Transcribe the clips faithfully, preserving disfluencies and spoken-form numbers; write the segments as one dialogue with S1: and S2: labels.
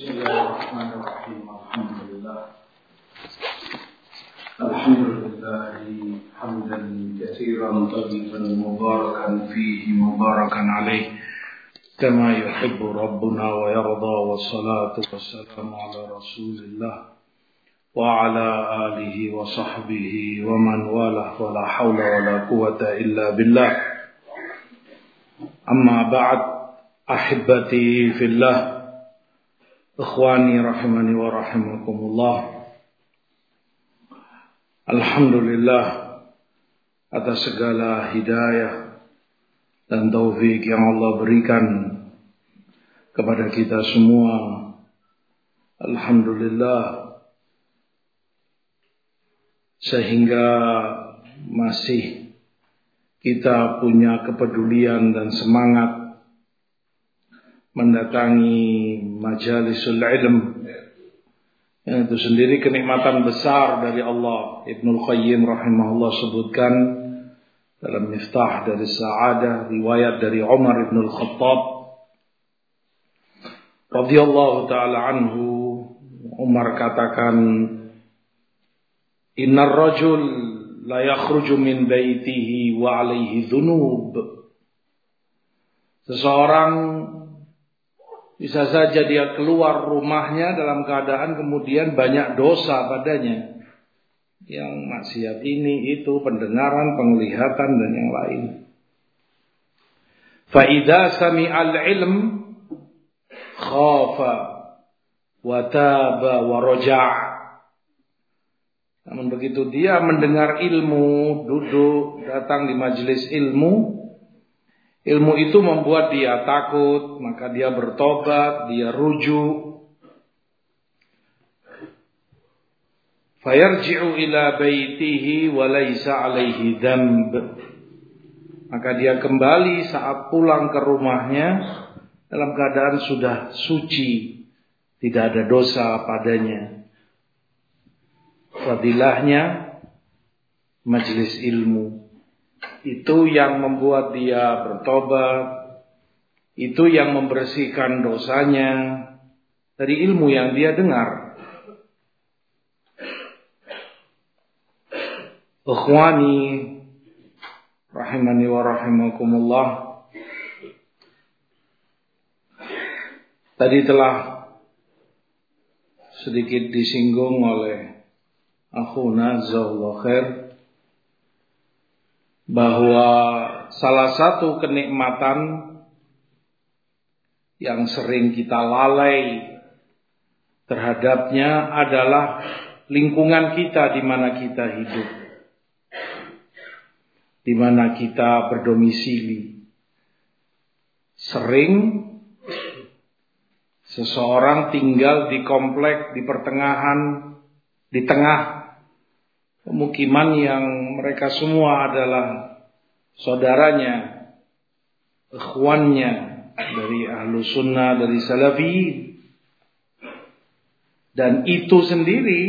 S1: بسم الله الرحمن الرحيم الحمد لله الحمد لله حمدا كثيرا طيبا مباركا فيه مباركا عليه كما يحب ربنا ويرضى والصلاة والسلام على رسول الله وعلى آله وصحبه ومن والاه ولا حول ولا قوة إلا بالله أما بعد أحبتي في الله Ikhwani rahimani wa rahimakumullah. Alhamdulillah atas segala hidayah dan taufik yang Allah berikan kepada kita semua. Alhamdulillah sehingga masih kita punya kepedulian dan semangat mendatangi majalisul ilm, yang itu sendiri kenikmatan besar dari Allah. Ibnul Qayyim rahimahullah sebutkan dalam Miftah dari Sa'adah, riwayat dari Umar ibn al-Khattab radhiyallahu ta'ala anhu. Umar katakan, innar rajul la yakhruju min baitihi wa alaihi dhunub. Seseorang bisa saja dia keluar rumahnya dalam keadaan kemudian banyak dosa padanya. Yang maksiat ini, itu, pendengaran, penglihatan, dan yang lain. Fa'idha sami'al ilm khafa wa taba wa raja'. Namun begitu dia mendengar ilmu, duduk, datang di majelis ilmu, ilmu itu membuat dia takut, maka dia bertobat, dia rujuk. Fayarji'u ila baitihi wa laysa alaihi dzamb. Maka dia kembali saat pulang ke rumahnya dalam keadaan sudah suci, tidak ada dosa padanya. Fadilahnya majelis ilmu. Itu yang membuat dia bertobat, itu yang membersihkan dosanya dari ilmu yang dia dengar. Ikhwani rahimani wa rahimakumullah. Tadi telah sedikit disinggung oleh akhuna jazakallahu khair bahwa salah satu kenikmatan yang sering kita lalai terhadapnya adalah lingkungan kita di mana kita hidup, di mana kita berdomisili. Sering seseorang tinggal di komplek, di pertengahan, di tengah pemukiman yang mereka semua adalah saudaranya, ikhwannya dari ahlu sunnah, dari salafi. Dan itu sendiri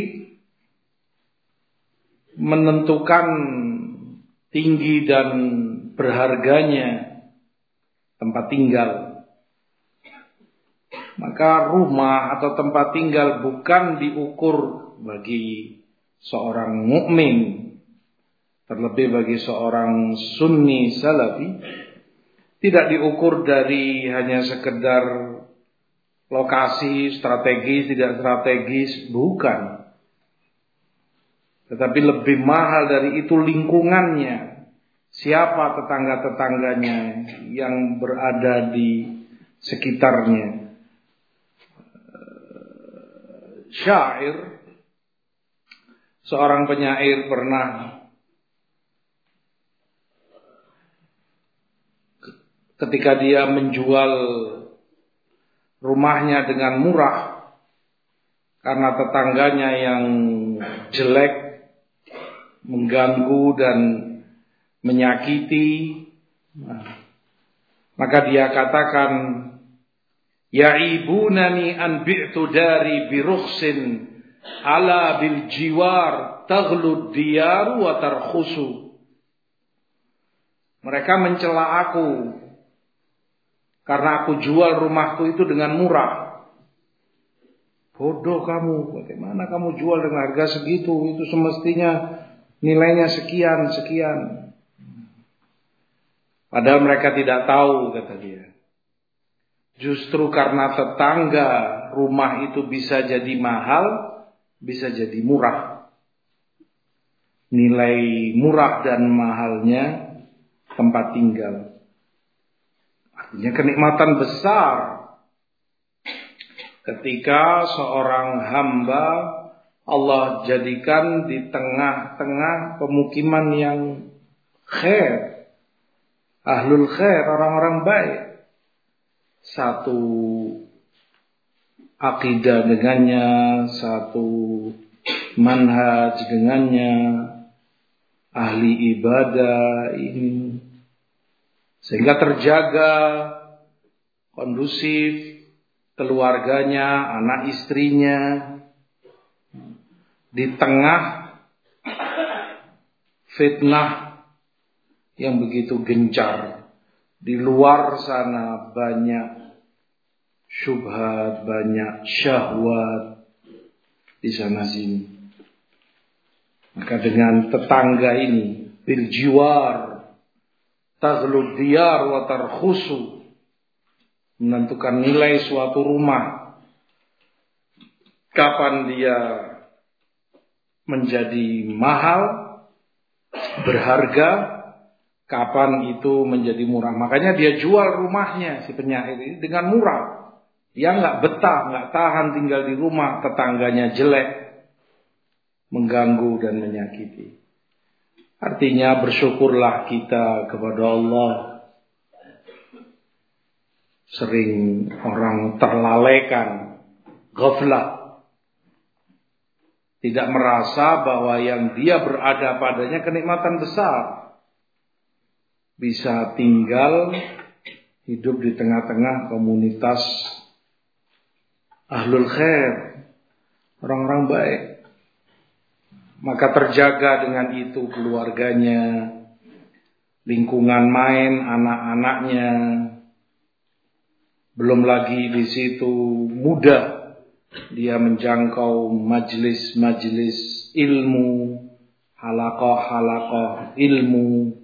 S1: menentukan tinggi dan berharganya tempat tinggal. Maka rumah atau tempat tinggal bukan diukur bagi seorang mukmin, terlebih bagi seorang sunni salafi, tidak diukur dari hanya sekedar lokasi, strategis, tidak strategis, bukan. Tetapi lebih mahal dari itu lingkungannya. Siapa tetangga-tetangganya yang berada di sekitarnya. Syair, seorang penyair pernah ketika dia menjual rumahnya dengan murah karena tetangganya yang jelek, mengganggu dan menyakiti, maka dia katakan, ya'ibunani an bi'tu dari birukhsin ala bil jiwar taghlud diyar wa tarkhusu. Mereka mencela aku karena aku jual rumahku itu dengan murah. Bodoh kamu, bagaimana kamu jual dengan harga segitu? Itu semestinya nilainya sekian, sekian. Padahal mereka tidak tahu, kata dia. Justru karena tetangga rumah itu bisa jadi mahal, bisa jadi murah. Nilai murah dan mahalnya tempat tinggal. Artinya kenikmatan besar ketika seorang hamba Allah jadikan di tengah-tengah pemukiman yang khair, ahlul khair, orang-orang baik. Satu akidah dengannya, satu manhaj dengannya, ahli ibadah ini, sehingga terjaga kondusif keluarganya, anak istrinya, di tengah fitnah yang begitu gencar. Di luar sana banyak syubhat, banyak syahwat di sana sini. Maka dengan tetangga ini, bil jiwar taghlud diyar wa tarkhusu, menentukan nilai suatu rumah, kapan dia menjadi mahal, berharga, kapan itu menjadi murah. Makanya dia jual rumahnya, si penyair ini, dengan murah. Dia nggak betah, nggak tahan tinggal di rumah, tetangganya jelek, mengganggu dan menyakiti. Artinya bersyukurlah kita kepada Allah. Sering orang terlalaikan, ghaflah, tidak merasa bahwa yang dia berada padanya kenikmatan besar. Bisa tinggal hidup di tengah-tengah komunitas ahlul khair, orang-orang baik. Maka terjaga dengan itu keluarganya, lingkungan main anak-anaknya. Belum lagi di situ mudah dia menjangkau majelis-majelis ilmu, halaqah-halaqah ilmu.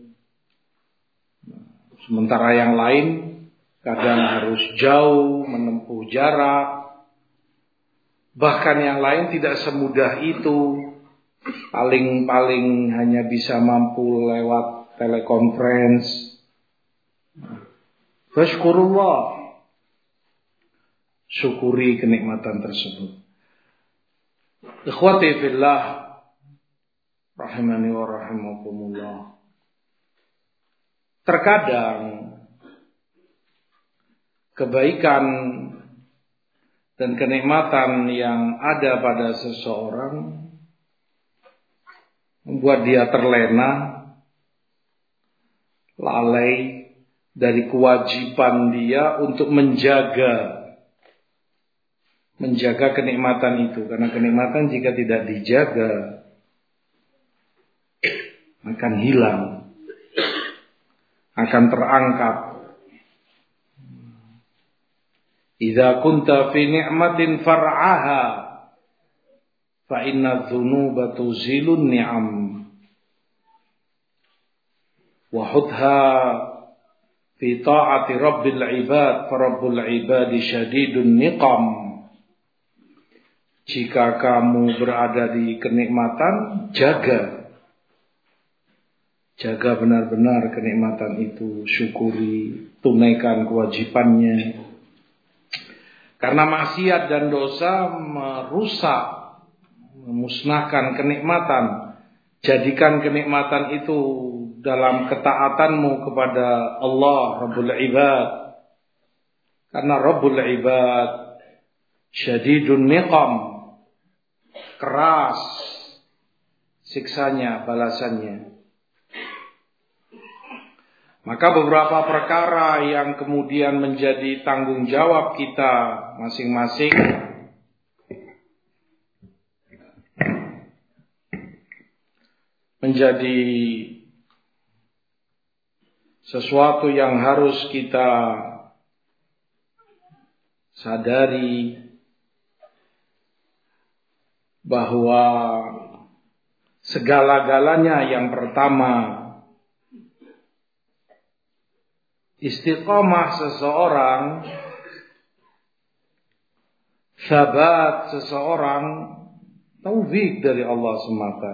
S1: Sementara yang lain kadang harus jauh menempuh jarak. Bahkan yang lain tidak semudah itu. Paling-paling hanya bisa mampu lewat telekonferensi. Fashkurullah. Syukuri kenikmatan tersebut. Ikhwati fillah, rahimani wa rahimakumullah. Terkadang kebaikan dan kenikmatan yang ada pada seseorang membuat dia terlena, lalai dari kewajiban dia untuk menjaga menjaga kenikmatan itu. Karena kenikmatan jika tidak dijaga akan hilang, akan terangkat. Idza kunta fi ni'matin far'aha fa inna dzunuba tuzilun ni'am wa hudha fi ta'ati rabbil ibad fa rabbul ibadi syadidun niqam. Jika kamu berada di kenikmatan, jaga. Jaga benar-benar kenikmatan itu, syukuri, tunaikan kewajibannya. Karena maksiat dan dosa merusak, memusnahkan kenikmatan. Jadikan kenikmatan itu dalam ketaatanmu kepada Allah Rabbul Ibad. Karena Rabbul Ibad syadidun niqam, keras siksanya, balasannya. Maka beberapa perkara yang kemudian menjadi tanggung jawab kita masing-masing menjadi sesuatu yang harus kita sadari, bahwa segala-galanya yang pertama, istiqamah seseorang, sabat seseorang, taufik dari Allah semata.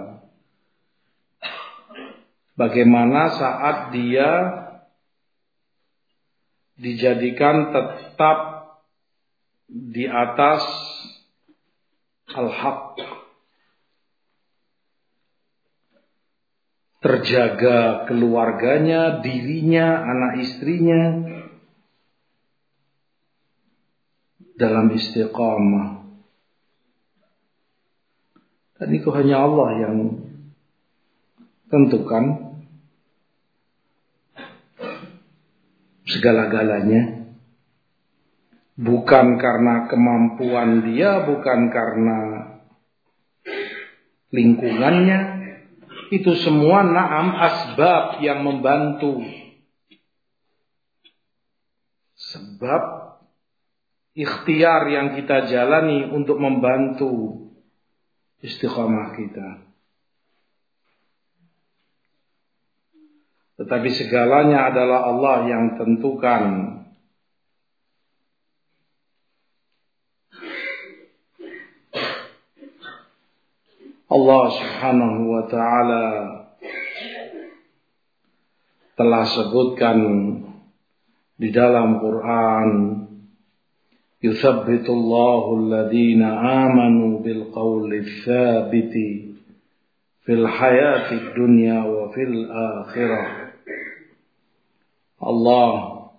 S1: Bagaimana saat dia dijadikan tetap di atas al-haq, terjaga keluarganya, dirinya, anak istrinya dalam istiqamah. Dan itu hanya Allah yang tentukan segala-galanya. Bukan karena kemampuan dia, bukan karena lingkungannya. Itu semua na'am asbab yang membantu. Sebab ikhtiar yang kita jalani untuk membantu istiqamah kita. Tetapi segalanya adalah Allah yang tentukan. Allah Subhanahu wa ta'ala telah sebutkan di dalam Quran, yuthabbitullahu alladhina amanu bil qawli tsabiti fil hayati dunya wa fil akhirah. Allah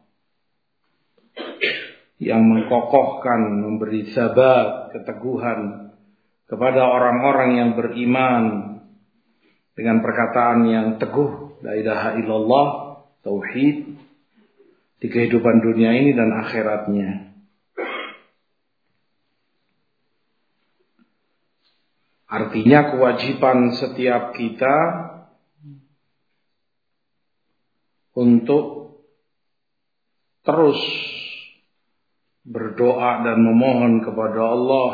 S1: yang mengkokohkan, memberi sabat, keteguhan kepada orang-orang yang beriman dengan perkataan yang teguh, la ilaha illallah, tauhid, di kehidupan dunia ini dan akhiratnya. Artinya kewajiban setiap kita untuk terus berdoa dan memohon kepada Allah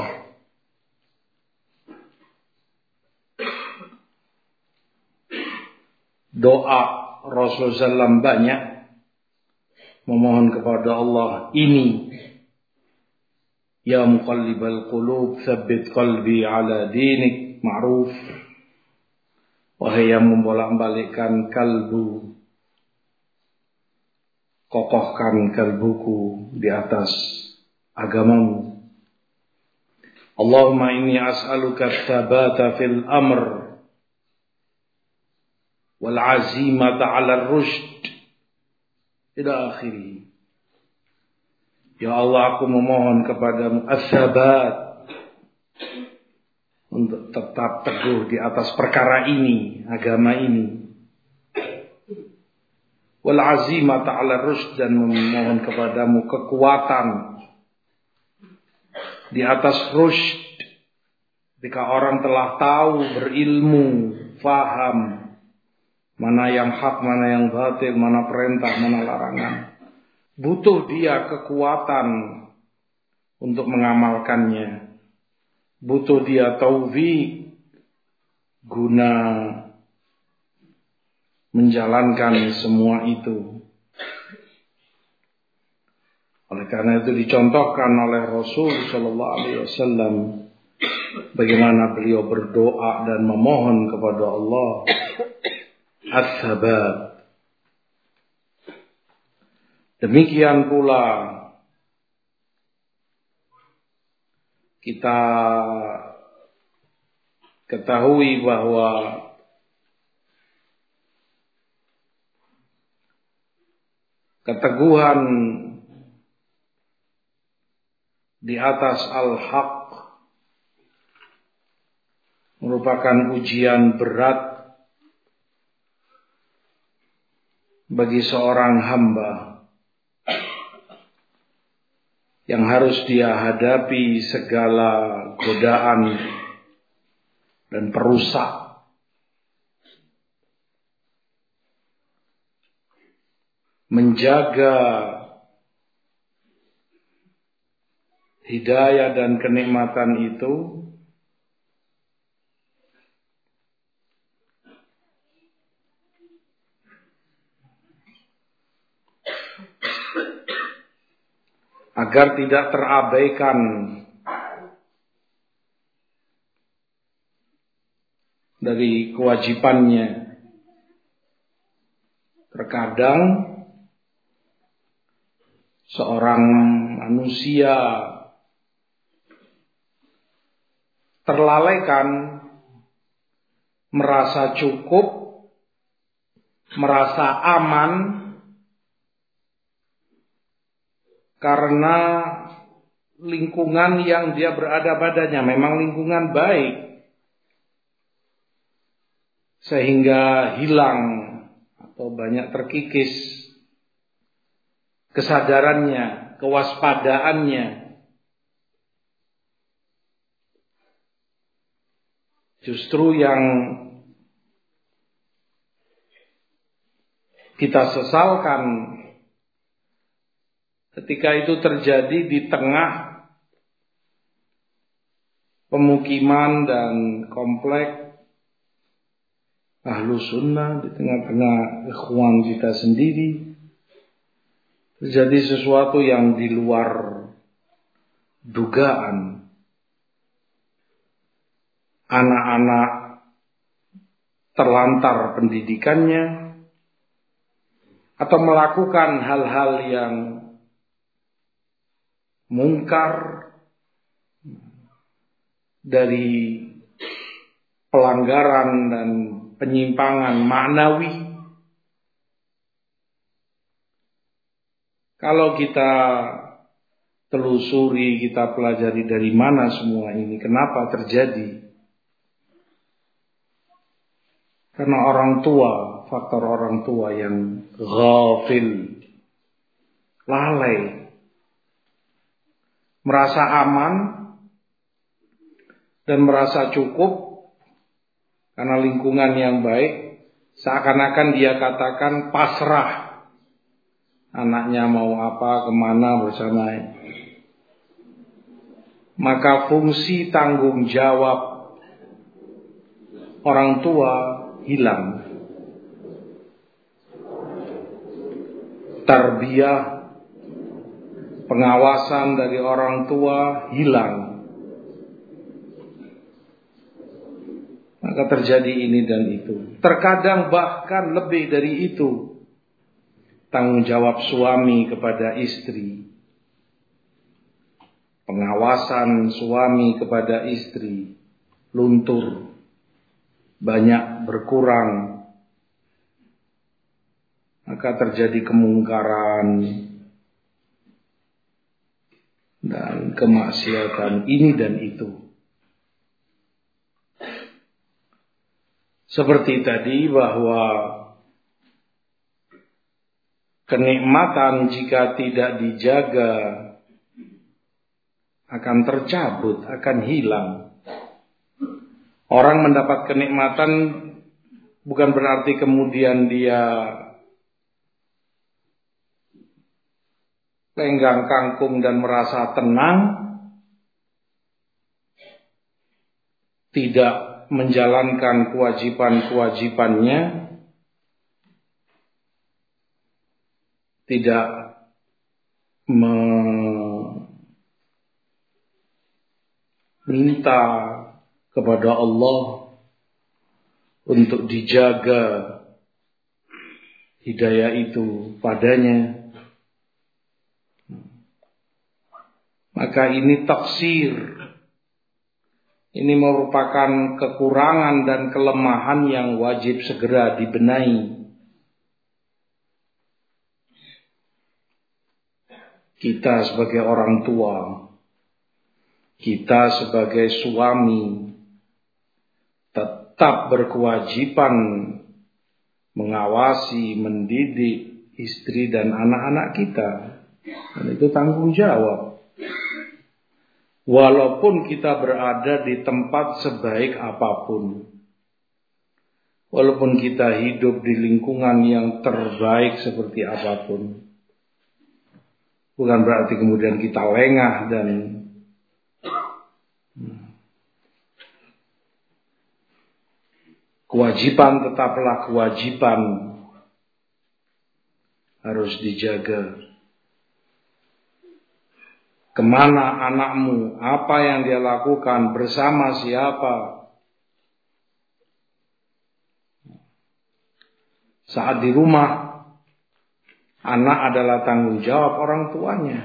S1: doa Rasulullah shallallahu alaihi wasallam banyak memohon kepada Allah ini, ya muqallibal qulub tsabbit qalbi ala dinik, ma'ruf, wahai yang membolak-balikkan kalbu, kokohkan kalbuku di atas agamamu. Allahumma inni as'aluka tsabata fil amr wal azimata 'ala ar-rusyd ila akhiri. Ya Allah, aku memohon kepadamu as-sabat, untuk tetap teguh di atas perkara ini, agama ini. Wal azimata 'ala ar-rusyd, dan memohon kepadamu kekuatan di atas rusyd. Ketika orang telah tahu, berilmu, faham mana yang hak, mana yang batil, mana perintah, mana larangan, butuh dia kekuatan untuk mengamalkannya. Butuh dia taufik guna menjalankan semua itu. Oleh karena itu dicontohkan oleh Rasul sallallahu alaihi wasallam bagaimana beliau berdoa dan memohon kepada Allah as-sabat. Demikian pula kita ketahui bahwa keteguhan di atas al-haq merupakan ujian berat bagi seorang hamba yang harus dia hadapi segala godaan dan perusak. Menjaga hidayah dan kenikmatan itu agar tidak terabaikan dari kewajibannya. Terkadang seorang manusia terlalaikan, merasa cukup, merasa aman karena lingkungan yang dia berada padanya memang lingkungan baik, sehingga hilang atau banyak terkikis kesadarannya, kewaspadaannya. Justru yang kita sesalkan ketika itu terjadi di tengah pemukiman dan komplek Ahlus Sunnah, di tengah-tengah ikhwan kita sendiri, terjadi sesuatu yang di luar dugaan. Anak-anak terlantar pendidikannya atau melakukan hal-hal yang mungkar dari pelanggaran dan penyimpangan maknawi. Kalau kita telusuri, kita pelajari dari mana semua ini, kenapa terjadi? Karena orang tua, faktor orang tua yang ghafil, lalai, merasa aman dan merasa cukup karena lingkungan yang baik, seakan-akan dia katakan pasrah. Anaknya mau apa, kemana bersama. Maka fungsi tanggung jawab orang tua hilang. Tarbiyah, pengawasan dari orang tua hilang. Maka terjadi ini dan itu. Terkadang bahkan lebih dari itu. Tanggung jawab suami kepada istri, pengawasan suami kepada istri luntur, banyak berkurang. Maka terjadi kemungkaran dan kemaksiatan ini dan itu. Seperti tadi bahwa kenikmatan jika tidak dijaga akan tercabut, akan hilang. Orang mendapat kenikmatan bukan berarti kemudian dia lenggang kangkung dan merasa tenang, tidak menjalankan kewajiban-kewajibannya, tidak meminta kepada Allah untuk dijaga hidayah itu padanya. Maka ini taksir. Ini merupakan kekurangan dan kelemahan yang wajib segera dibenahi. Kita sebagai orang tua, kita sebagai suami tetap berkewajiban mengawasi, mendidik istri dan anak-anak kita. Dan itu tanggung jawab. Walaupun kita berada di tempat sebaik apapun, walaupun kita hidup di lingkungan yang terbaik seperti apapun, bukan berarti kemudian kita lengah dan kewajiban tetaplah kewajiban, harus dijaga. Kemana anakmu? Apa yang dia lakukan? Bersama siapa? Saat di rumah, anak adalah tanggung jawab orang tuanya.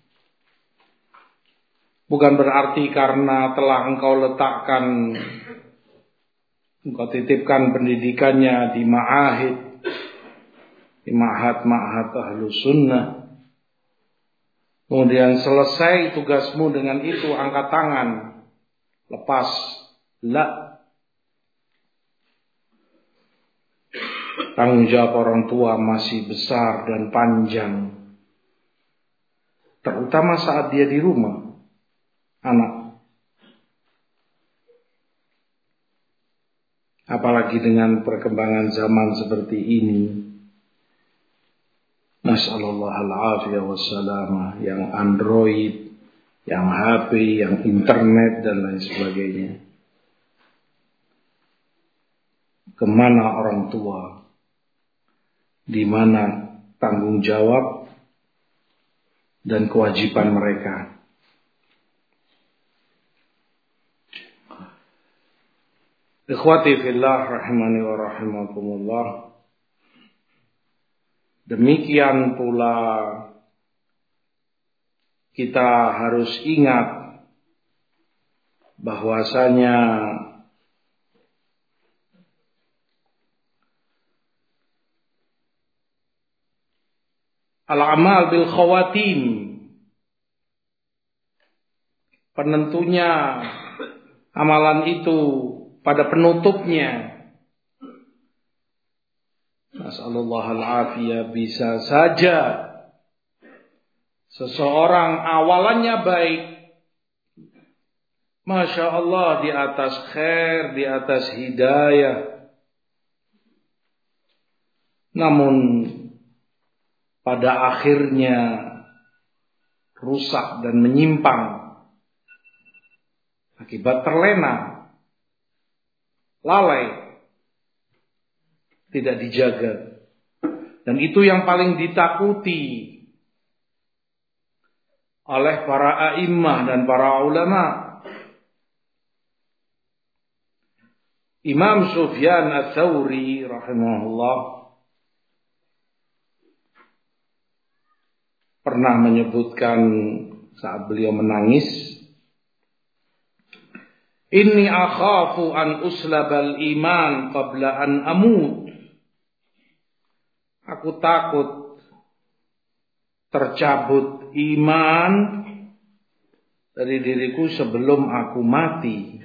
S1: Bukan berarti karena telah engkau letakkan, engkau titipkan pendidikannya di ma'ahid, di ma'had-ma'had ahlu sunnah, kemudian selesai tugasmu dengan itu, angkat tangan, lepas. La. Tanggung jawab orang tua masih besar dan panjang, terutama saat dia di rumah, anak. Apalagi dengan perkembangan zaman seperti ini. Nasallallahu al-afiyah wassalamah, yang Android, yang H P, yang internet dan lain sebagainya. Kemana orang tua? Di mana tanggung jawab dan kewajiban mereka? Ikhwati fillah rahimani wa rahimakumullah. Demikian pula kita harus ingat bahwasanya al-amal bil khawatim, penentunya amalan itu pada penutupnya. Nasallallahu al-afiyah, bisa saja seseorang awalannya baik, Masya Allah, di atas khair, di atas hidayah, namun pada akhirnya rusak dan menyimpang akibat terlena, lalai, tidak dijaga. Dan itu yang paling ditakuti oleh para a'immah dan para ulama. Imam Sufyan Ats-Tsauri rahimahullah pernah menyebutkan saat beliau menangis, inni akhafu an uslabal iman qabla an amut. Aku takut tercabut iman dari diriku sebelum aku mati.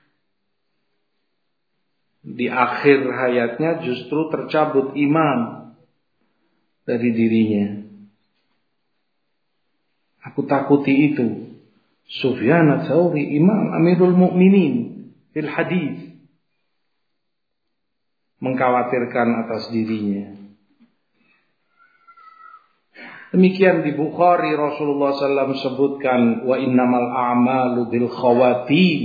S1: Di akhir hayatnya justru tercabut iman dari dirinya. Aku takuti itu. Sufyan Ats-Tsauri, Imam Amirul Mukminin fil hadis, mengkhawatirkan atas dirinya. Demikian di Bukhari, Rasulullah sallallahu alaihi wasallam sebutkan, wa innamal a'malu bil khawatim.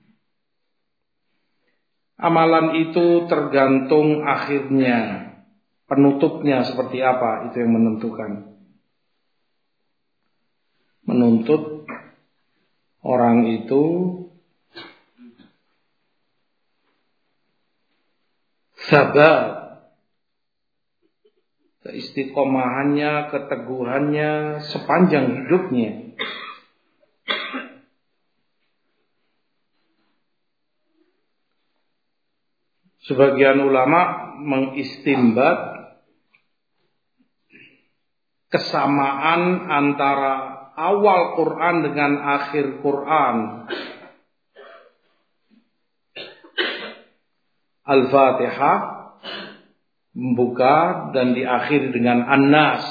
S1: Amalan itu tergantung akhirnya, penutupnya seperti apa, itu yang menentukan. Menuntut orang itu sabar, keistiqomahannya, keteguhannya sepanjang hidupnya. Sebagian ulama mengistimbat kesamaan antara awal Quran dengan akhir Quran. Al-Fatihah membuka dan diakhiri dengan An-Nas.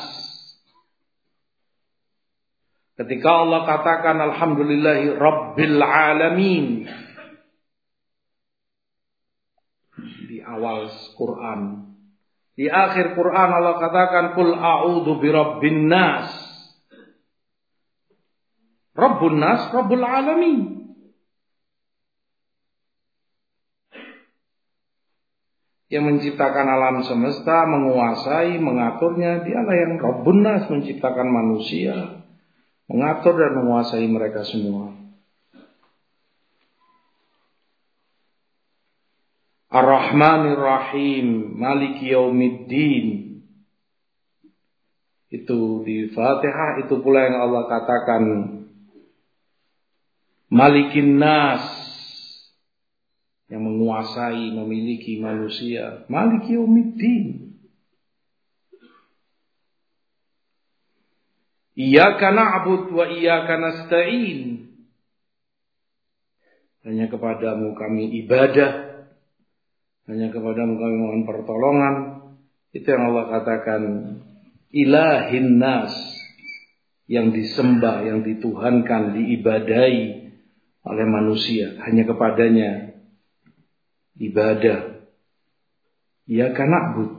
S1: Ketika Allah katakan alhamdulillahi rabbil alamin di awal Quran, di akhir Quran Allah katakan qul a'udzu birabbin nas. Rabbun nas, Rabbul alamin. Yang menciptakan alam semesta, menguasai, mengaturnya, dialah yang Rabbun nas, menciptakan manusia, mengatur dan menguasai mereka semua. Ar-Rahmanir Rahim, Maliki Yaumiddin. Itu di Fatihah, itu pula yang Allah katakan Malikin Nas, yang menguasai, memiliki manusia. Maliki Yaumiddin. Iyyaka na'budu wa iyyaka nasta'in. Hanya kepadamu kami ibadah, hanya kepadamu kami mohon pertolongan. Itu yang Allah katakan Ilahin Nas, yang disembah, yang dituhankan, diibadahi oleh manusia. Hanya kepadanya ibadah. Iyyaka na'budu.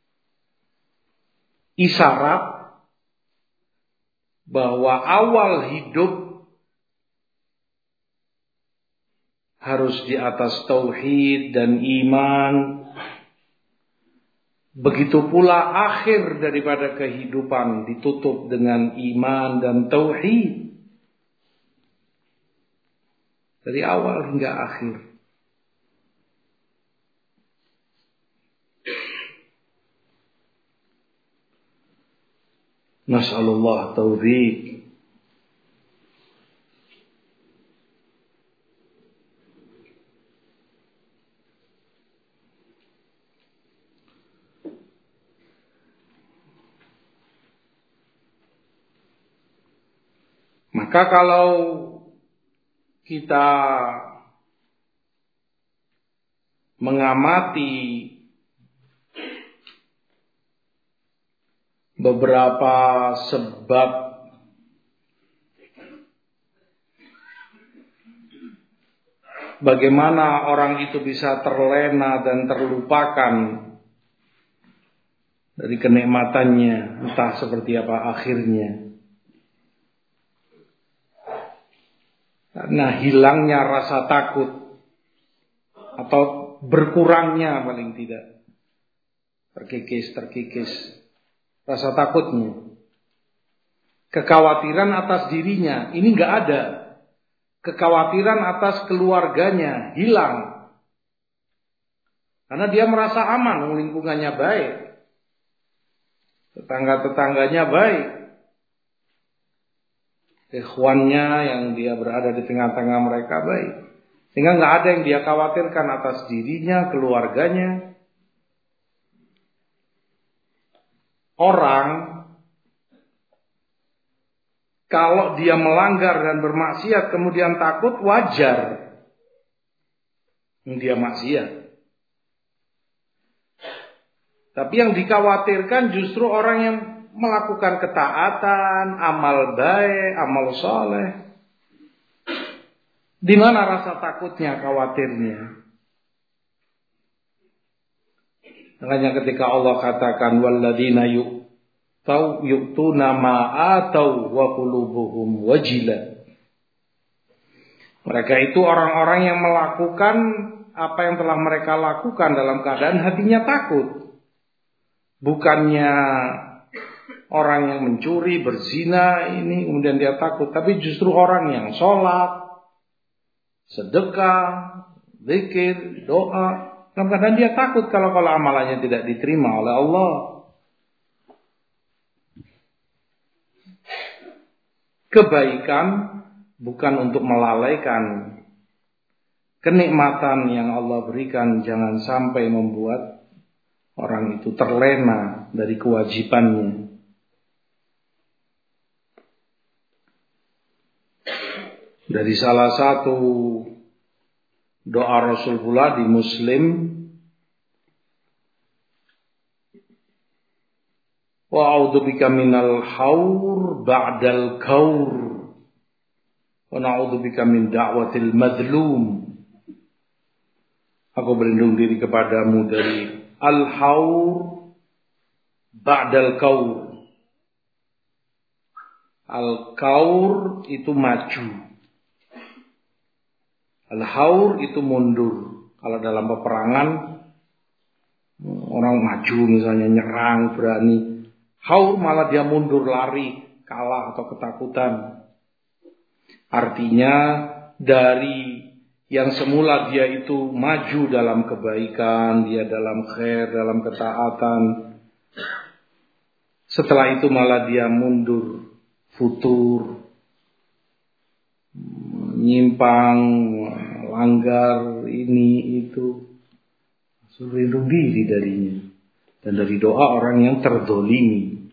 S1: Isyarat bahwa awal hidup harus di atas tauhid dan iman. Begitu pula akhir daripada kehidupan ditutup dengan iman dan tauhid. Dari awal hingga akhir. Nas'alullah taufiq. Maka kalau kita mengamati beberapa sebab bagaimana orang itu bisa terlena dan terlupakan dari kenikmatannya, entah seperti apa akhirnya. Karena hilangnya rasa takut atau berkurangnya paling tidak, terkikis-terkikis rasa takutnya, kekhawatiran atas dirinya ini nggak ada, kekhawatiran atas keluarganya hilang, karena dia merasa aman, lingkungannya baik, tetangga-tetangganya baik, ikhwannya yang dia berada di tengah-tengah mereka baik, sehingga nggak ada yang dia khawatirkan atas dirinya, keluarganya. Orang kalau dia melanggar dan bermaksiat kemudian takut, wajar dia maksiat. Tapi yang dikhawatirkan justru orang yang melakukan ketaatan, amal baik, amal soleh. Di mana rasa takutnya, khawatirnya? Makanya ketika Allah katakan walladzina yu'tau yu'tuna ma atau wa qulubuhum wajilah. Mereka itu orang-orang yang melakukan apa yang telah mereka lakukan dalam keadaan hatinya takut. Bukannya orang yang mencuri, berzina ini kemudian dia takut, tapi justru orang yang sholat, sedekah, zikir, doa, dalam keadaan dia takut kalau kalau amalannya tidak diterima oleh Allah. Kebaikan bukan untuk melalaikan kenikmatan yang Allah berikan, jangan sampai membuat orang itu terlena dari kewajibannya. Dari salah satu doa Rasul pula di Muslim, wa a'udzubika minal haur ba'dal kaur wa na'udzubika min da'watil madlum. Aku berlindung diri kepadamu dari al-haur ba'dal kaur. Al-kaur itu maju, al-haur itu mundur. Kalau dalam peperangan orang maju misalnya, nyerang, berani. Haur malah dia mundur, lari kalah atau ketakutan. Artinya dari yang semula dia itu maju dalam kebaikan, dia dalam khair, dalam ketaatan, setelah itu malah dia mundur, futur, menyimpang, langgar ini itu. Berlindung diri darinya dan dari doa orang yang terdolimi.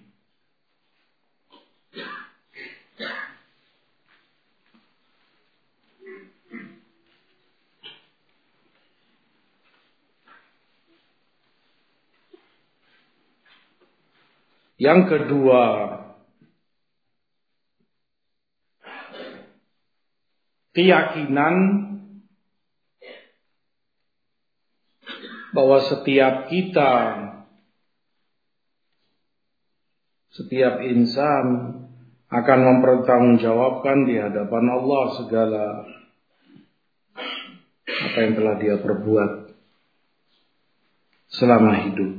S1: Yang kedua, keyakinan bahwa setiap kita, setiap insan akan mempertanggungjawabkan di hadapan Allah segala apa yang telah dia perbuat selama hidup.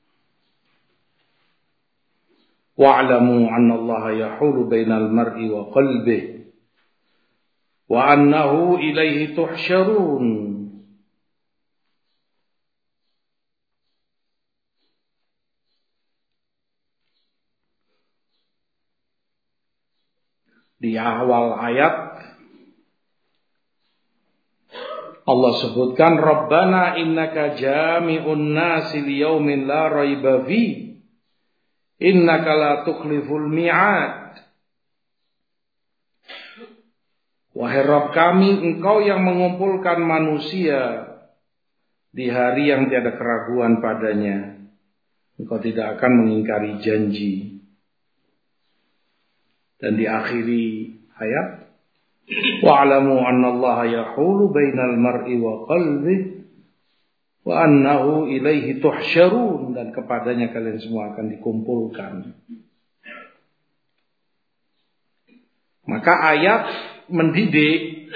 S1: Wa'lamu anna Allah yahulu bainal mar'i wa qalbihi wa annahu ilaihi tuhsyarun. Di awal ayat Allah sebutkan Rabbana innaka jami'un nasi liyaumin la raiba fi innaka la tukhliful mi'ad. Wahai Rabb kami, engkau yang mengumpulkan manusia di hari yang tiada keraguan padanya. Engkau tidak akan mengingkari janji. Dan diakhiri ayat wa'lamu anna Allah yahulu bainal mar'i wa qalbihi wa annahu ilaihi tuhsyarun, dan kepadanya kalian semua akan dikumpulkan. Maka ayat mendidik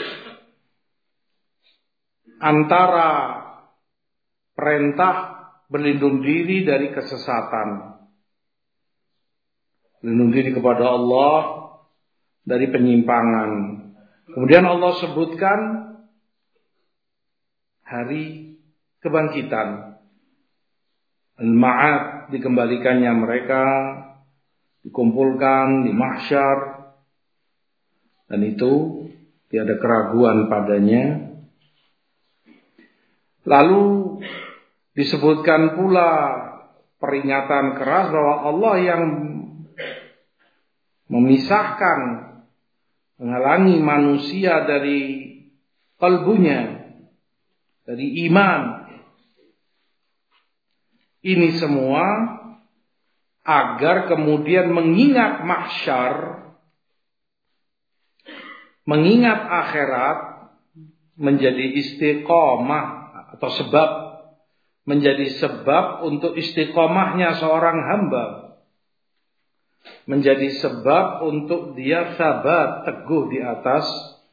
S1: antara perintah berlindung diri dari kesesatan, berlindung diri kepada Allah dari penyimpangan. Kemudian Allah sebutkan hari kebangkitan, al-ma'ad, dikembalikannya mereka, dikumpulkan di mahsyar, dan itu tiada keraguan padanya. Lalu disebutkan pula peringatan keras bahwa Allah yang memisahkan, menghalangi manusia dari kalbunya, dari iman. Ini semua agar kemudian mengingat mahsyar, mengingat akhirat, menjadi istiqomah atau sebab, menjadi sebab untuk istiqomahnya seorang hamba, menjadi sebab untuk dia sabat teguh di atas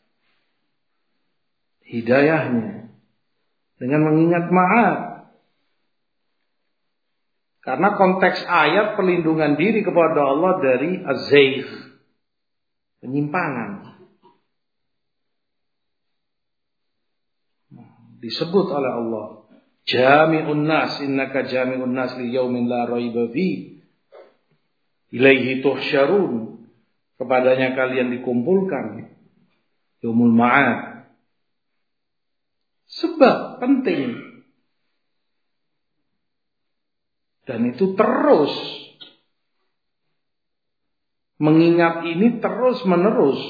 S1: hidayahnya dengan mengingat ma'ad. Karena konteks ayat perlindungan diri kepada Allah dari az-zaygh, penyimpangan. Disebut oleh Allah, jami'un nas, innaka jami'un nas li yaumin la raiba fi ilaihi tuhsyarun, kepadanya kalian dikumpulkan, yaumul ma'ad. Sebab penting. Dan itu terus, mengingat ini terus menerus,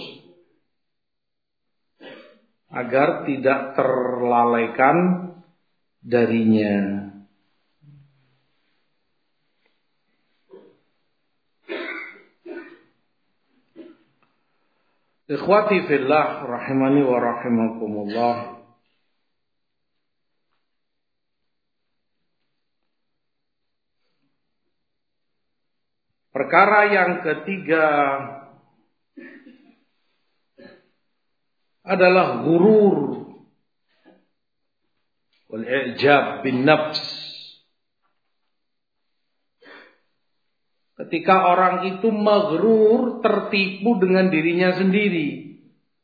S1: agar tidak terlalaikan darinya. Ikhwati fillah rahimani wa rahimakumullah. Perkara yang ketiga adalah ghurur wal i'jab bin nafs. Ketika orang itu maghrur, tertipu dengan dirinya sendiri,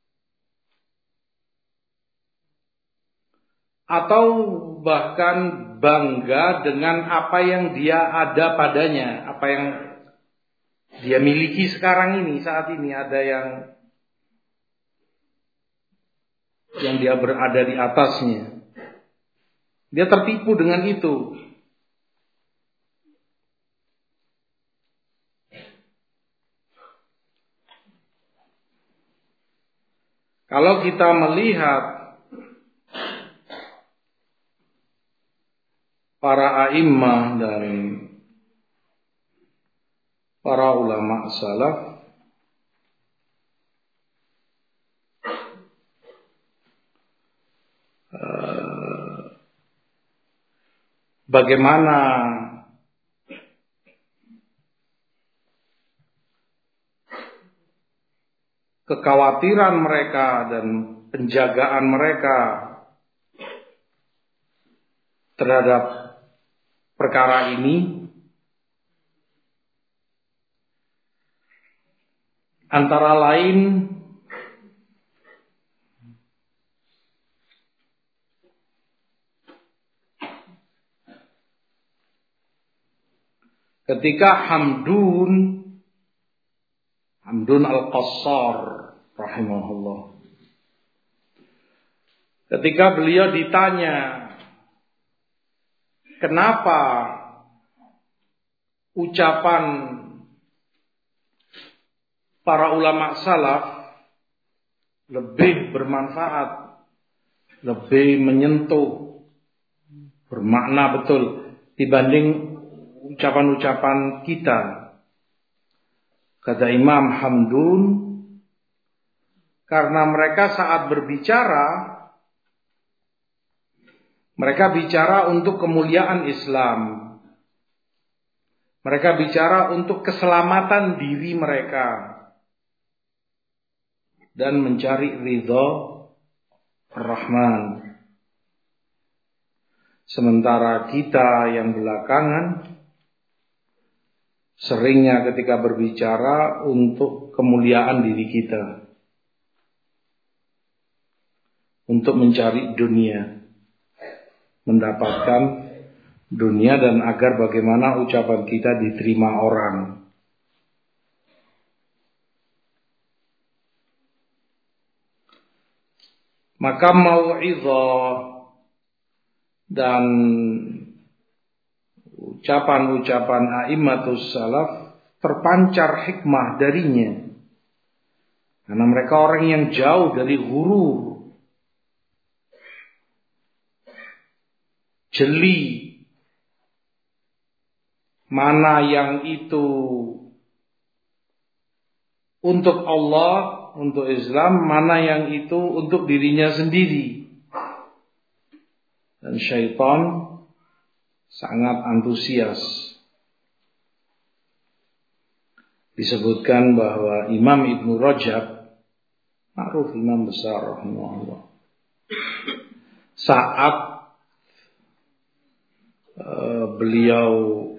S1: atau bahkan bangga dengan apa yang dia ada padanya, apa yang dia miliki sekarang ini, saat ini ada yang yang dia berada di atasnya. Dia tertipu dengan itu. Kalau kita melihat para a'immah dan para ulama salaf, bagaimana kekhawatiran mereka dan penjagaan mereka terhadap perkara ini, antara lain ketika Hamdun Hamdun Al-Qassar rahimahullah, ketika beliau ditanya kenapa ucapan para ulama salaf lebih bermanfaat, lebih menyentuh, bermakna betul dibanding ucapan-ucapan kita. Kata Imam Hamdun, karena mereka saat berbicara, mereka bicara untuk kemuliaan Islam. Mereka bicara untuk keselamatan diri mereka dan mencari ridha Ar-Rahman. Sementara kita yang belakangan seringnya ketika berbicara untuk kemuliaan diri kita, untuk mencari dunia, mendapatkan dunia, dan agar bagaimana ucapan kita diterima orang. Maka mau'izah dan ucapan-ucapan a'immatus salaf terpancar hikmah darinya, karena mereka orang yang jauh dari ghurur, jeli mana yang itu untuk Allah, untuk Islam, mana yang itu untuk dirinya sendiri. Dan syaitan sangat antusias. Disebutkan bahwa Imam Ibnu Rajab, ma'ruf imam besar rahimahullah, saat uh, beliau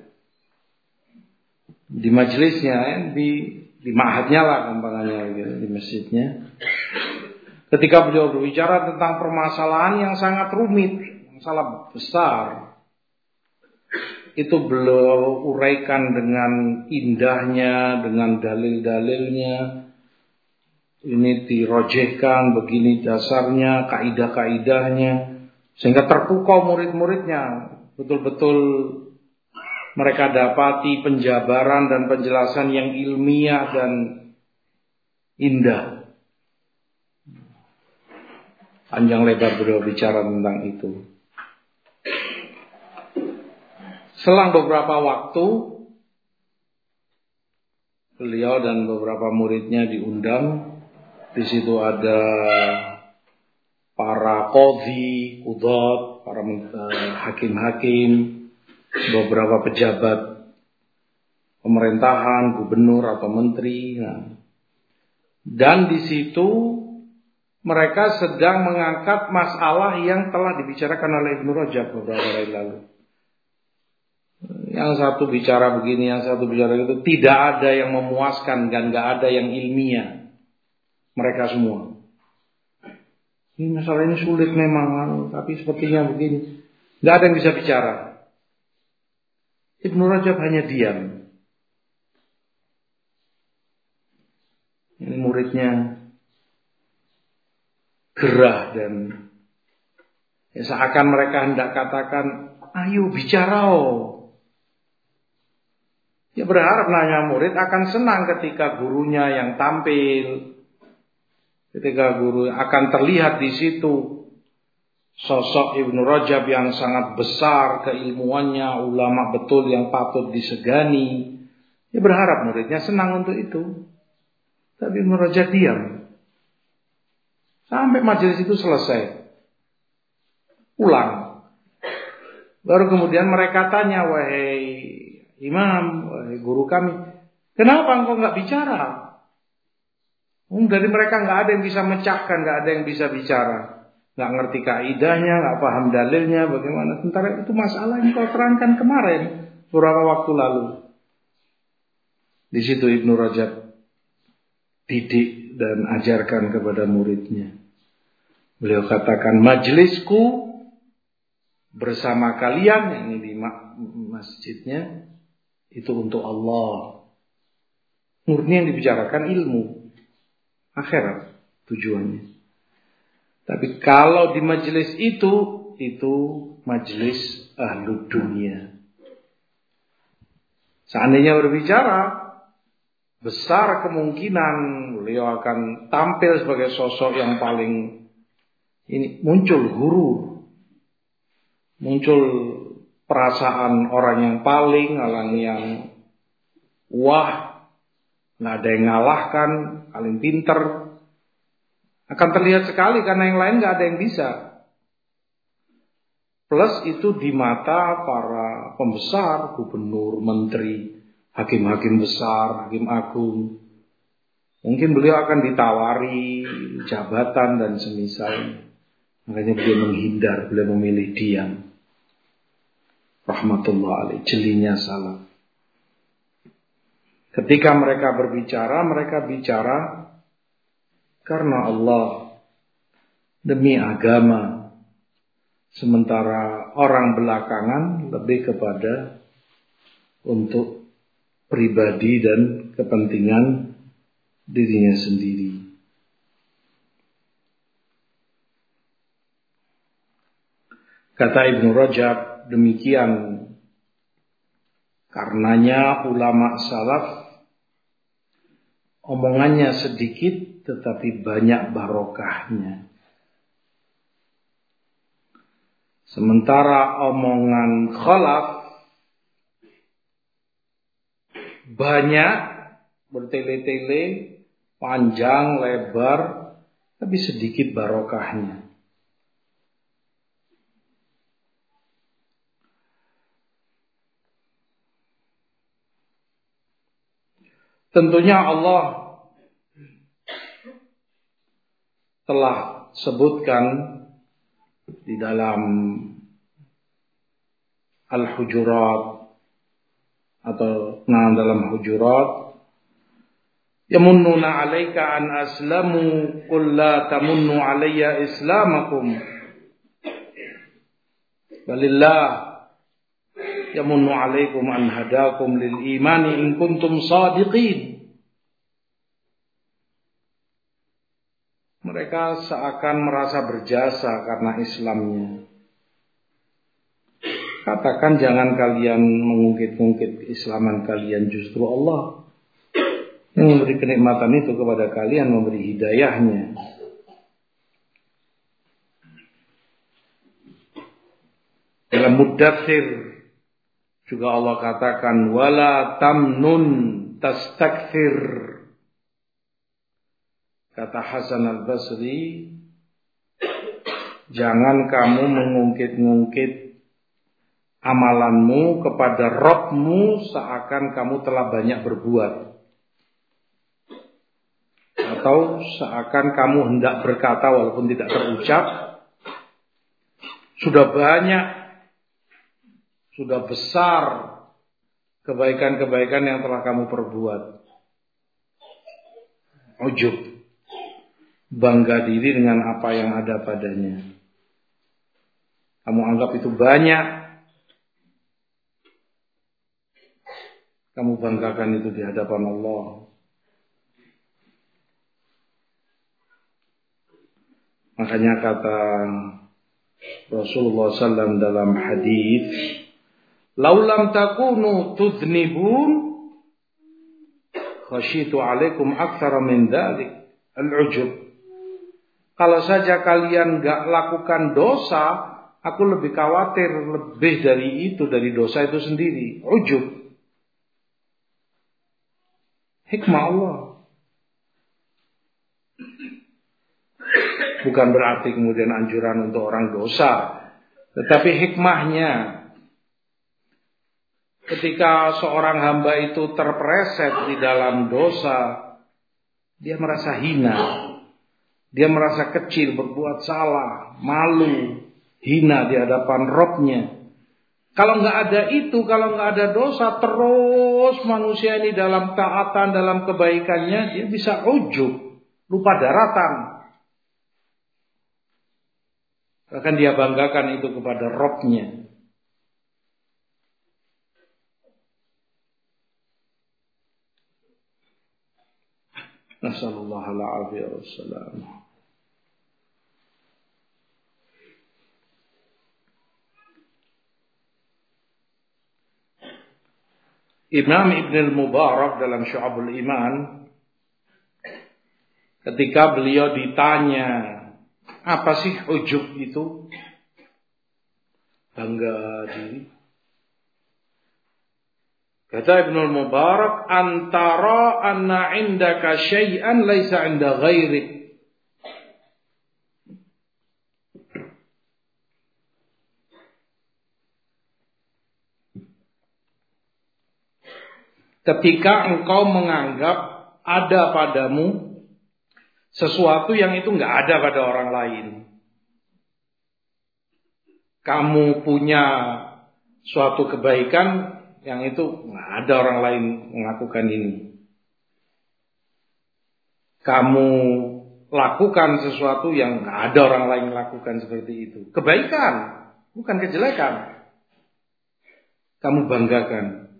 S1: di majelisnya, di di ma'hadnya lah gampangannya gitu, di masjidnya, ketika beliau berbicara tentang permasalahan yang sangat rumit, masalah besar, itu beliau uraikan dengan indahnya, dengan dalil-dalilnya. Ini dirojehkan, begini dasarnya, kaidah-kaidahnya, sehingga terpukau murid-muridnya. Betul-betul mereka dapati penjabaran dan penjelasan yang ilmiah dan indah. Panjang lebar beliau bicara tentang itu. Selang beberapa waktu, beliau dan beberapa muridnya diundang. Di situ ada para qadhi, qudat, para uh, hakim-hakim, beberapa pejabat pemerintahan, gubernur atau menteri. Nah. Dan di situ mereka sedang mengangkat masalah yang telah dibicarakan oleh Ibnu Rajab beberapa hari lalu. Yang satu bicara begini, yang satu bicara gitu. Tidak ada yang memuaskan dan gak ada yang ilmiah. Mereka semua. Ini masalah ini sulit memang, tapi sepertinya begini. Gak ada yang bisa bicara. Ibnu Rajab hanya diam. Ini muridnya gerah dan ya, seakan mereka hendak katakan, ayo bicara oh. Ya berharap nanya murid akan senang ketika gurunya yang tampil. Ketika guru akan terlihat di situ sosok Ibnu Rajab yang sangat besar keilmuannya, ulama betul yang patut disegani. Ya berharap muridnya senang untuk itu. Tapi Ibnu Rajab diam. Sampai majelis itu selesai. Ulang. Baru kemudian mereka tanya, wahai imam, wahai guru kami, kenapa engkau nggak bicara? Hmm, dari mereka nggak ada yang bisa mecahkan, nggak ada yang bisa bicara, nggak ngerti kaidahnya, nggak paham dalilnya, bagaimana? Sementara itu masalah yang kau terangkan kemarin beberapa waktu lalu. Di situ Ibnu Rajab didik dan ajarkan kepada muridnya. Beliau katakan, majlisku bersama kalian ini di masjidnya itu untuk Allah. Murni yang dibicarakan ilmu akhirat tujuannya. Tapi kalau di majelis itu itu majelis ahlu dunia. Seandainya berbicara, besar kemungkinan beliau akan tampil sebagai sosok yang paling ini muncul guru, muncul perasaan orang yang paling, orang yang wah, nggak ada yang ngalahkan, paling pinter. Akan terlihat sekali karena yang lain nggak ada yang bisa. Plus itu di mata para pembesar, gubernur, menteri, hakim-hakim besar, hakim agung. Mungkin beliau akan ditawari jabatan dan semisalnya. Makanya beliau menghindar, beliau memilih diam. Rahmatullah alaih, jelinya salah. Ketika mereka berbicara, mereka bicara karena Allah, demi agama. Sementara orang belakangan lebih kepada untuk pribadi dan kepentingan dirinya sendiri. Kata Ibnu Rajab, demikian karenanya ulama salaf omongannya sedikit tetapi banyak barokahnya. Sementara omongan khalaf banyak, bertele-tele, panjang, lebar, tapi sedikit barokahnya. Tentunya Allah telah sebutkan di dalam Al-Hujurat atau nah dalam Hujurat, yamunnuna 'alaika an aslamu qul la tamunnu 'alayya islamakum balillah yamunnu 'alaikum an hadakum lil imani in kuntum shadiqin. Mereka seakan merasa berjasa karena Islamnya. Katakan jangan kalian mengungkit-ungkit keislaman kalian, justru Allah yang memberi kenikmatan itu kepada kalian, memberi hidayahnya. Dalam Muddatsir juga Allah katakan wala tamnun tastakthir. Kata Hasan al-Basri, jangan kamu mengungkit-ungkit amalanmu kepada Rabbmu seakan kamu telah banyak berbuat. Atau seakan kamu hendak berkata walaupun tidak terucap, sudah banyak, sudah besar kebaikan-kebaikan yang telah kamu perbuat. Ujub, bangga diri dengan apa yang ada padanya. Kamu anggap itu banyak, kamu banggakan itu di hadapan Allah. Makanya kata Rasulullah sallallahu alaihi wasallam dalam hadis, "Laulam takunu tudhnibun, khasyitu alaikum aktsara min dzalik al-ujub." Kalau saja kalian enggak lakukan dosa, aku lebih khawatir lebih dari itu, dari dosa itu sendiri. Ujub. Hikmah Allah. Bukan berarti kemudian anjuran untuk orang dosa, tetapi hikmahnya. Ketika seorang hamba itu terpreset di dalam dosa, dia merasa hina, dia merasa kecil, berbuat salah, malu, hina di hadapan Rabb-nya. Kalau nggak ada itu, kalau nggak ada dosa, terus manusia ini dalam taatan, dalam kebaikannya, dia bisa ujub, lupa daratan. Bahkan dia banggakan itu kepada Rabb-nya. Nasallallahu alaihi wasallam. Imam Ibn al-Mubarak dalam Syu'abul Iman, ketika beliau ditanya, apa sih ujub itu? Bangga diri. Kata Ibn al-Mubarak, antara anna indaka syai'an laisa inda ghairik. Ketika engkau menganggap ada padamu sesuatu yang itu enggak ada pada orang lain. Kamu punya suatu kebaikan yang itu enggak ada orang lain melakukan ini. Kamu lakukan sesuatu yang enggak ada orang lain melakukan seperti itu. Kebaikan, bukan kejelekan. Kamu banggakan.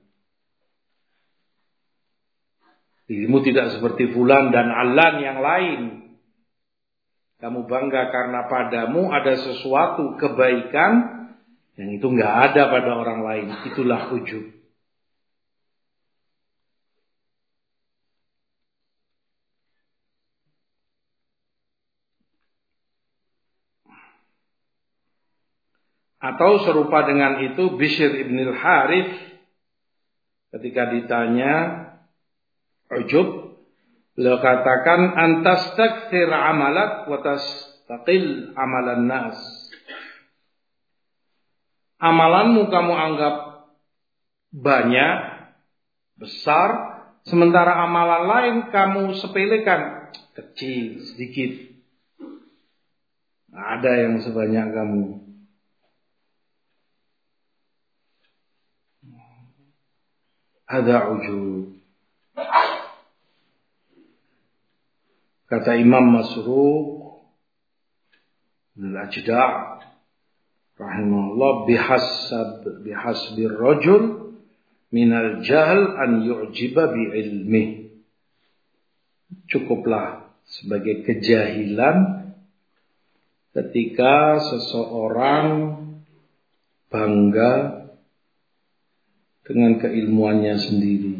S1: Dirimu tidak seperti fulan dan alan yang lain. Kamu bangga karena padamu ada sesuatu kebaikan yang itu enggak ada pada orang lain. Itulah ujub. Atau serupa dengan itu Bishr ibn al-Harith ketika ditanya ujub, beliau katakan antastakthir amalak wa tastaqil amalan nas. Amalanmu kamu anggap banyak, besar, sementara amalan lain kamu sepelekan, kecil, sedikit. Nggak ada yang sebanyak kamu. Ada ujub. Kata Imam Masruq al-Ajda' rahimahullah, bihasab bihasbir rajul minal jahl an yu'jiba bi'ilmih. Cukuplah sebagai kejahilan ketika seseorang bangga dengan keilmuannya sendiri.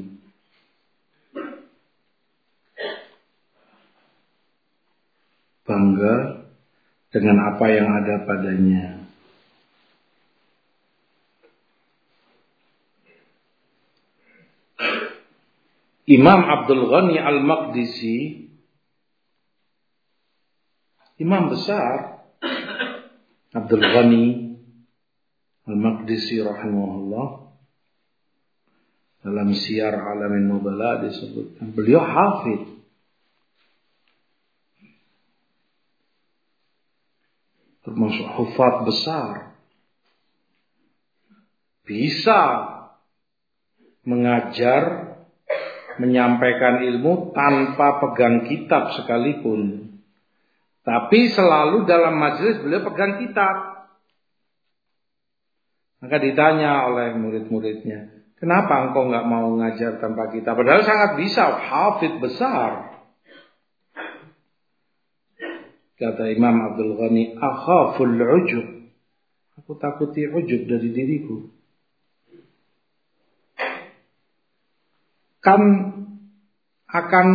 S1: Bangga dengan apa yang ada padanya. Imam Abdul Ghani Al-Maqdisi, imam besar, Abdul Ghani Al-Maqdisi rahimahullah, dalam Siyar Alamin Nubala disebutkan beliau hafidh. Termasuk hufaz besar. Bisa mengajar, menyampaikan ilmu tanpa pegang kitab sekalipun. Tapi selalu dalam majelis beliau pegang kitab. Maka ditanya oleh murid-muridnya, kenapa engkau nggak mau ngajar tanpa kitab? Padahal sangat bisa, hafidh besar. Kata Imam Abdul Ghani, akhaful ujub. Aku takuti ujub dari diriku. Kan akan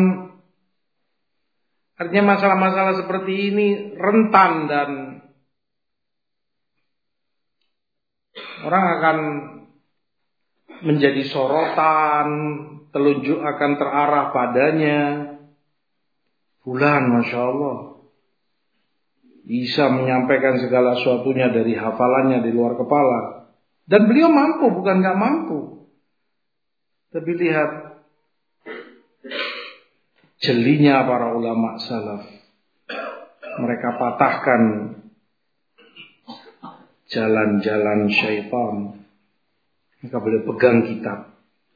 S1: artinya masalah-masalah seperti ini rentan dan orang akan menjadi sorotan, telunjuk akan terarah padanya. Fulan, Masya Allah, bisa menyampaikan segala sesuatunya dari hafalannya di luar kepala. Dan beliau mampu, bukan gak mampu. Tapi lihat jelinya para ulama salaf. Mereka patahkan jalan-jalan syaitan. Mereka boleh pegang kitab.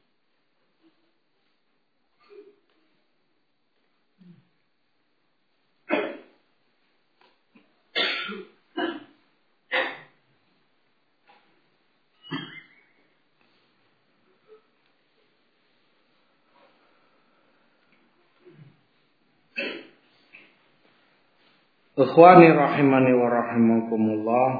S1: Ikhwani rahimani wa rahimakumullah.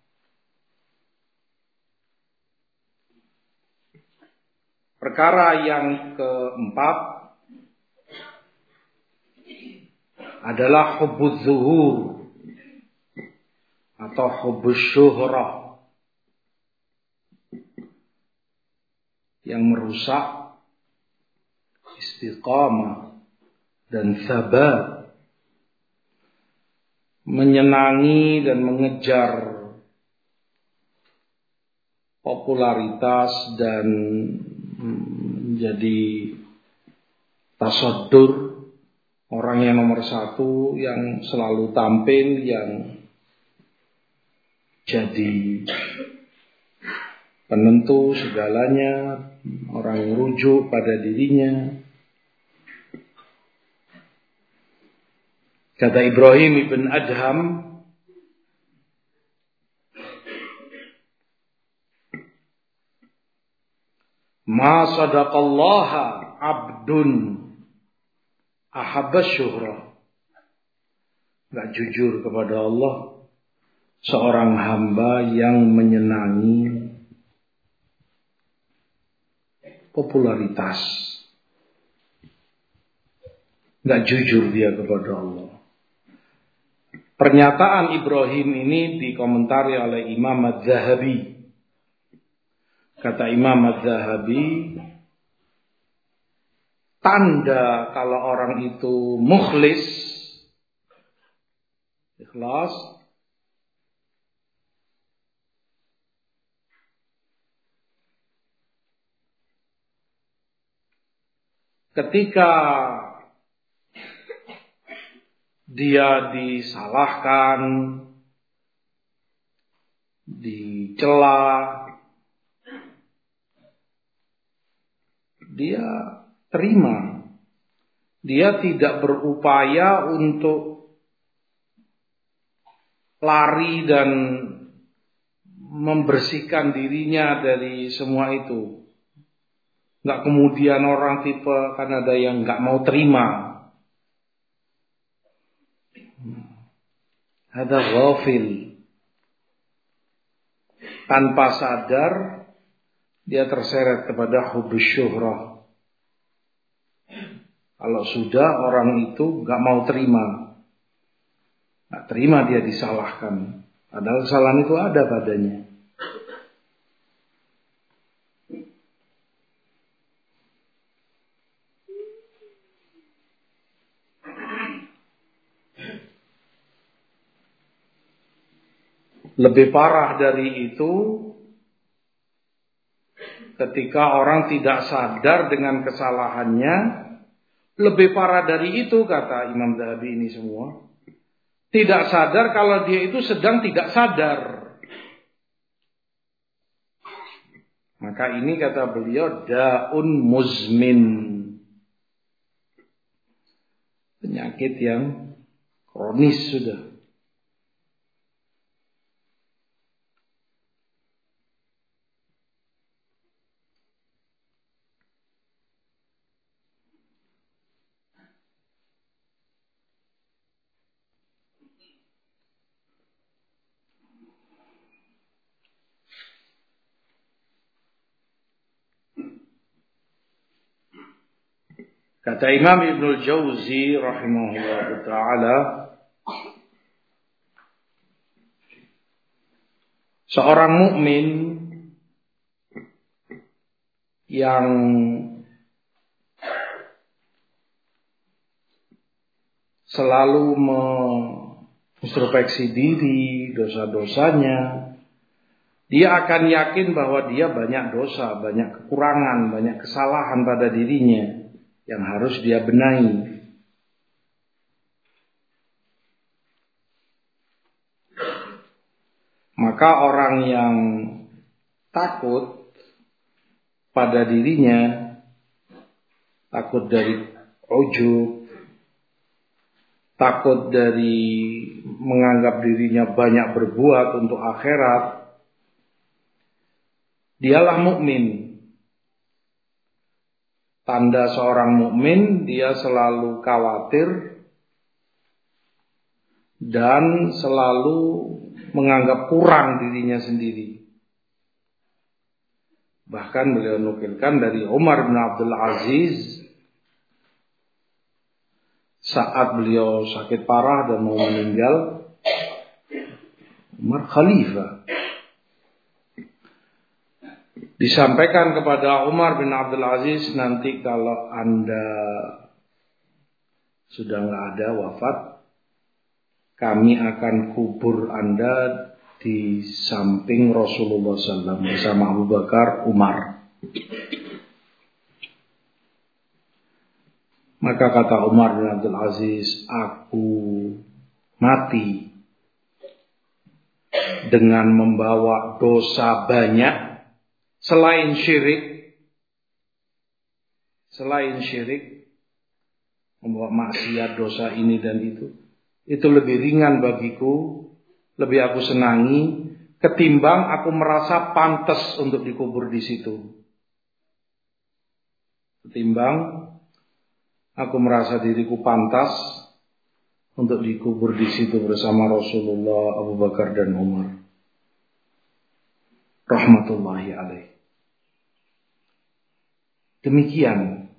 S1: Perkara yang keempat adalah hubbuz zuhur atau hubbuz syuhrah yang merusak istiqamah dan sabar, menyenangi dan mengejar popularitas dan menjadi tasaddur, orang yang nomor satu, yang selalu tampil, yang jadi penentu segalanya, orang yang rujuk pada dirinya. Kata Ibrahim ibn Adham, ma sadaqallaha abdun ahabba syuhrah. Gak jujur kepada Allah seorang hamba yang menyenangi popularitas. Gak jujur dia kepada Allah. Pernyataan Ibrahim ini dikomentari oleh Imam Az-Zahabi. Kata Imam Az-Zahabi, tanda kalau orang itu mukhlis, ikhlas, ketika dia disalahkan, dicela, dia terima. Dia tidak berupaya untuk lari dan membersihkan dirinya dari semua itu. Nggak kemudian orang tipe, kan ada yang nggak mau terima. Ada ghafil. Tanpa sadar dia terseret kepada hubbus syuhrah. Kalau sudah orang itu gak mau terima, gak terima dia disalahkan, padahal kesalahan itu ada padanya. Lebih parah dari itu, ketika orang tidak sadar dengan kesalahannya, lebih parah dari itu, kata Imam Zahabi ini semua, tidak sadar kalau dia itu sedang tidak sadar. Maka ini kata beliau daun muzmin, penyakit yang kronis sudah. Kata Imam Ibnul Jauzi rahimahullah ta'ala, seorang mukmin yang selalu mengintrospeksi diri, dosa-dosanya, dia akan yakin bahwa dia banyak dosa, banyak kekurangan, banyak kesalahan pada dirinya yang harus dia benahi. Maka orang yang takut pada dirinya, takut dari ujub, takut dari menganggap dirinya banyak berbuat untuk akhirat, dialah mukmin. Tanda seorang mukmin, dia selalu khawatir dan selalu menganggap kurang dirinya sendiri. Bahkan beliau nukilkan dari Umar bin Abdul Aziz, saat beliau sakit parah dan mau meninggal, Umar khalifah, disampaikan kepada Umar bin Abdul Aziz, nanti kalau Anda sudah nggak ada, wafat, kami akan kubur Anda di samping Rasulullah shallallahu alaihi wasallam bersama Abu Bakar, Umar. Maka kata Umar bin Abdul Aziz, aku mati dengan membawa dosa banyak. Selain syirik, selain syirik, membawa maksiat, dosa ini dan itu, itu lebih ringan bagiku, lebih aku senangi, ketimbang aku merasa pantas untuk dikubur di situ. Ketimbang aku merasa diriku pantas untuk dikubur di situ bersama Rasulullah, Abu Bakar dan Umar. Rahmatullahi alaih. Demikian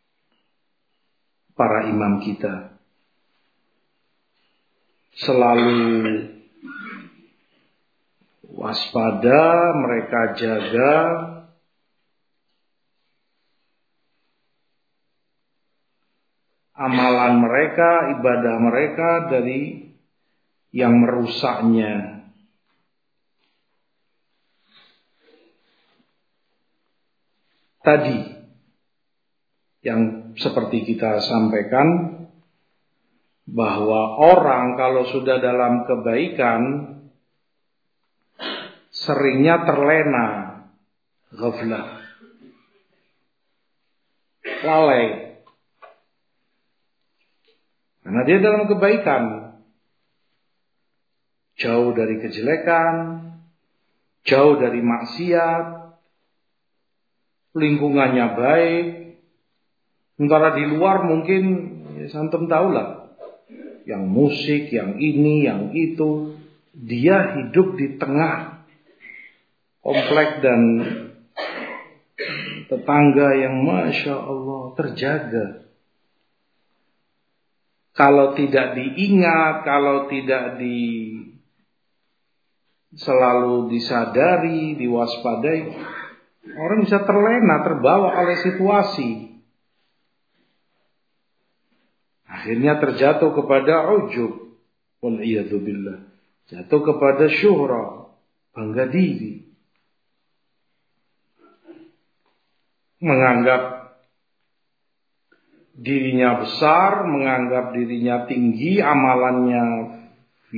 S1: para imam kita, selalu waspada, mereka jaga amalan mereka, ibadah mereka dari yang merusaknya. Tadi yang seperti kita sampaikan, bahwa orang kalau sudah dalam kebaikan seringnya terlena, ghaflah, lalai. Karena dia dalam kebaikan, jauh dari kejelekan, jauh dari maksiat, lingkungannya baik. Sementara di luar mungkin ya, santum tahulah, yang musik, yang ini, yang itu. Dia hidup di tengah komplek dan tetangga yang Masya Allah terjaga. Kalau tidak diingat, kalau tidak di selalu disadari, diwaspadai, orang bisa terlena, terbawa oleh situasi. Akhirnya terjatuh kepada ujub, wal'iyadzubillah, jatuh kepada syuhra, bangga diri, menganggap dirinya besar, menganggap dirinya tinggi, amalannya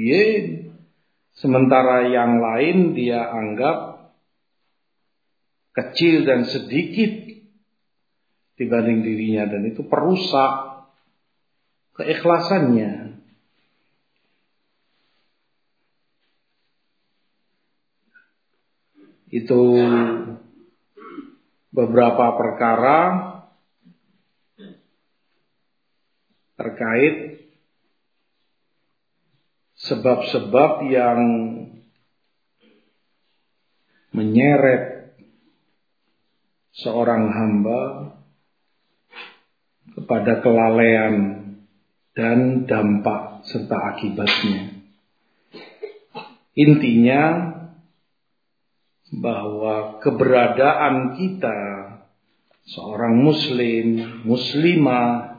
S1: fiye, sementara yang lain dia anggap kecil dan sedikit dibanding dirinya, dan itu perusak keikhlasannya. Itu beberapa perkara terkait sebab-sebab yang menyeret seorang hamba kepada kelalaian dan dampak serta akibatnya. Intinya bahwa keberadaan kita seorang muslim, muslimah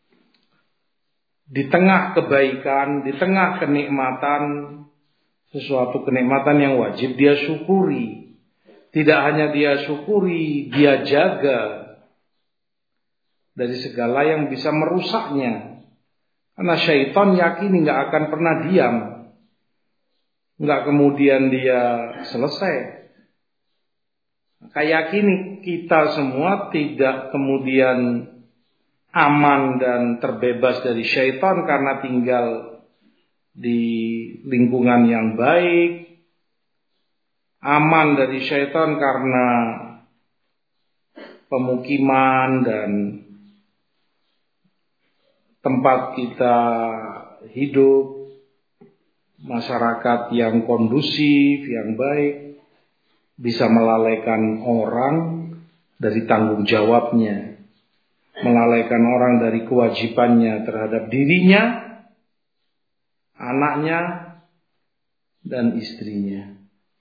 S1: di tengah kebaikan, di tengah kenikmatan, sesuatu kenikmatan yang wajib dia syukuri. Tidak hanya dia syukuri, dia jaga dari segala yang bisa merusaknya. Karena syaitan yakin nggak akan pernah diam, nggak kemudian dia selesai. Maka yakini kita semua tidak kemudian aman dan terbebas dari syaitan karena tinggal di lingkungan yang baik, aman dari syaitan karena pemukiman dan tempat kita hidup, masyarakat yang kondusif, yang baik, bisa melalaikan orang dari tanggung jawabnya, melalaikan orang dari kewajibannya terhadap dirinya, anaknya, dan istrinya.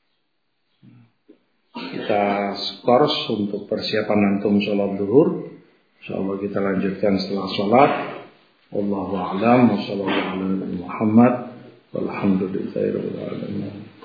S1: Kita skors untuk persiapan antum sholat duhur. InsyaAllah kita lanjutkan setelah sholat. Wallahu a'lam wa sallallahu ala Muhammad walhamdulillahi rabbil alamin.